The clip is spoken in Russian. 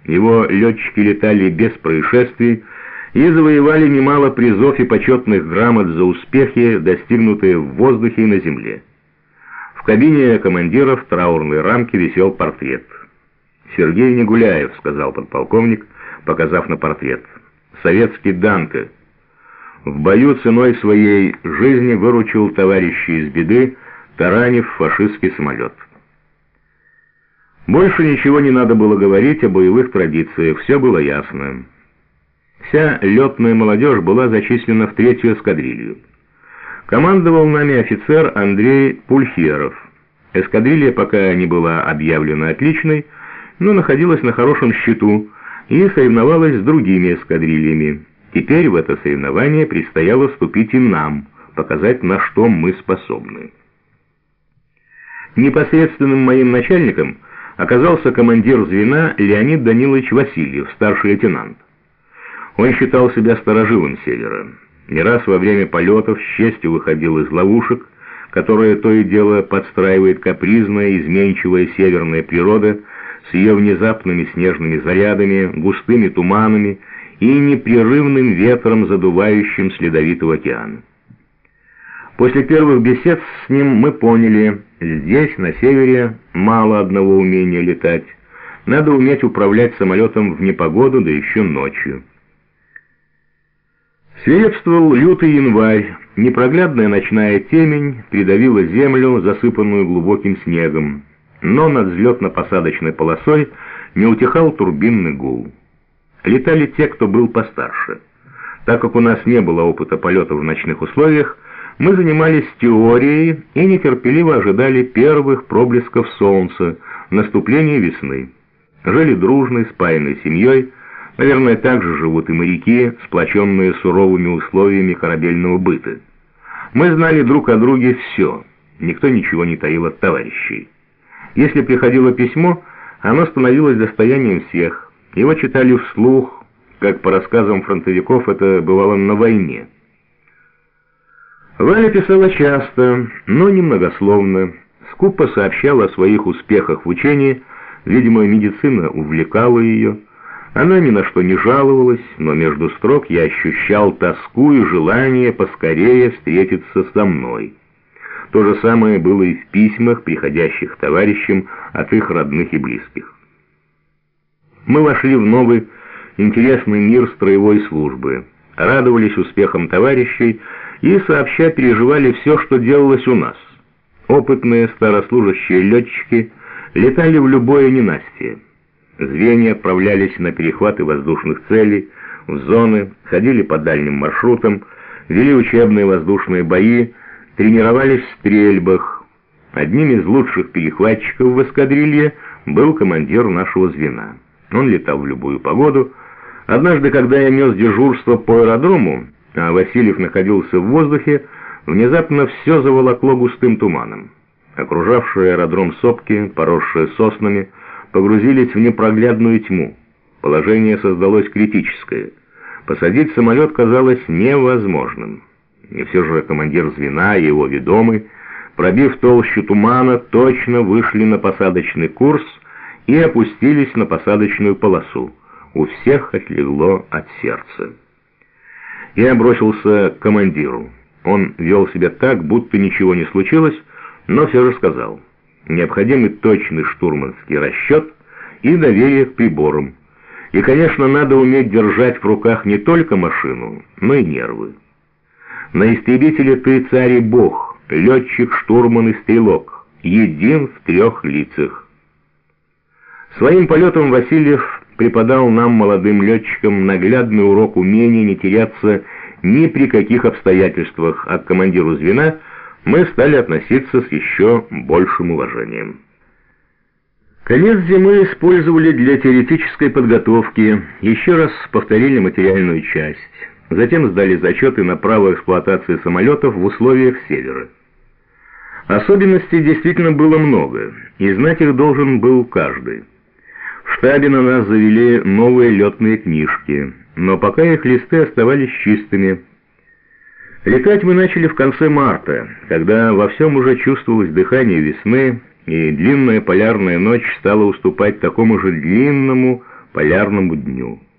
Его летчики летали без происшествий и завоевали немало призов и почетных грамот за успехи, достигнутые в воздухе и на земле. В кабине командира в траурной рамке висел портрет. «Сергей Негуляев», — сказал подполковник, показав на портрет. «Советский Данте. В бою ценой своей жизни выручил товарища из беды, таранив фашистский самолет». Больше ничего не надо было говорить о боевых традициях, все было ясно. Вся летная молодежь была зачислена в 3-ю эскадрилью. Командовал нами офицер Андрей Пульхеров. Эскадрилья пока не была объявлена отличной, но находилась на хорошем счету и соревновалась с другими эскадрильями. Теперь в это соревнование предстояло вступить и нам, показать, на что мы способны. Непосредственным моим начальником оказался командир звена Леонид Данилович Васильев, старший лейтенант. Он считал себя старожилом Севера. Не раз во время полетов с честью выходил из ловушек, которые то и дело подстраивает капризная, изменчивая северная природа с ее внезапными снежными зарядами, густыми туманами и непрерывным ветром, задувающим с ледовитого океана. После первых бесед с ним мы поняли, здесь, на севере, мало одного умения летать. Надо уметь управлять самолетом в непогоду, да еще ночью. Свирепствовал лютый январь, непроглядная ночная темень придавила землю, засыпанную глубоким снегом, но над взлетно-посадочной полосой не утихал турбинный гул. Летали те, кто был постарше. Так как у нас не было опыта полета в ночных условиях, мы занимались теорией и нетерпеливо ожидали первых проблесков солнца, наступления весны. Жили дружной, спаянной семьей. Наверное, так же живут и моряки, сплоченные суровыми условиями корабельного быта. Мы знали друг о друге все, никто ничего не таил от товарищей. Если приходило письмо, оно становилось достоянием всех. Его читали вслух, как по рассказам фронтовиков это бывало на войне. Валя писала часто, но немногословно, скупо сообщала о своих успехах в учении, видимо, медицина увлекала ее. Она ни на что не жаловалась, но между строк я ощущал тоску и желание поскорее встретиться со мной. То же самое было и в письмах, приходящих товарищам от их родных и близких. Мы вошли в новый, интересный мир строевой службы, радовались успехам товарищей и сообща переживали все, что делалось у нас. Опытные старослужащие летчики летали в любое ненастье. Звенья отправлялись на перехваты воздушных целей, в зоны, ходили по дальним маршрутам, вели учебные воздушные бои, тренировались в стрельбах. Одним из лучших перехватчиков в эскадрилье был командир нашего звена. Он летал в любую погоду. Однажды, когда я нес дежурство по аэродрому, а Васильев находился в воздухе, внезапно все заволокло густым туманом. Окружавшие аэродром сопки, поросшие соснами, погрузились в непроглядную тьму. Положение создалось критическое. Посадить самолет казалось невозможным. И все же командир звена и его ведомый, пробив толщу тумана, точно вышли на посадочный курс и опустились на посадочную полосу. У всех отлегло от сердца. Я бросился к командиру. Он вел себя так, будто ничего не случилось, но все же сказал: необходимый точный штурманский расчет и доверие к приборам. И, конечно, надо уметь держать в руках не только машину, но и нервы. На истребителе ты царь и бог, летчик, штурман и стрелок, един в 3 лицах. Своим полетом Васильев преподал нам, молодым летчикам, наглядный урок умения не теряться ни при каких обстоятельствах, а к командиру звена мы стали относиться с еще большим уважением. Конец зимы использовали для теоретической подготовки, еще раз повторили материальную часть, затем сдали зачеты на право эксплуатации самолетов в условиях севера. Особенностей действительно было много, и знать их должен был каждый. В штабе на нас завели новые летные книжки, но пока их листы оставались чистыми. Летать мы начали в конце марта, когда во всем уже чувствовалось дыхание весны, и длинная полярная ночь стала уступать такому же длинному полярному дню.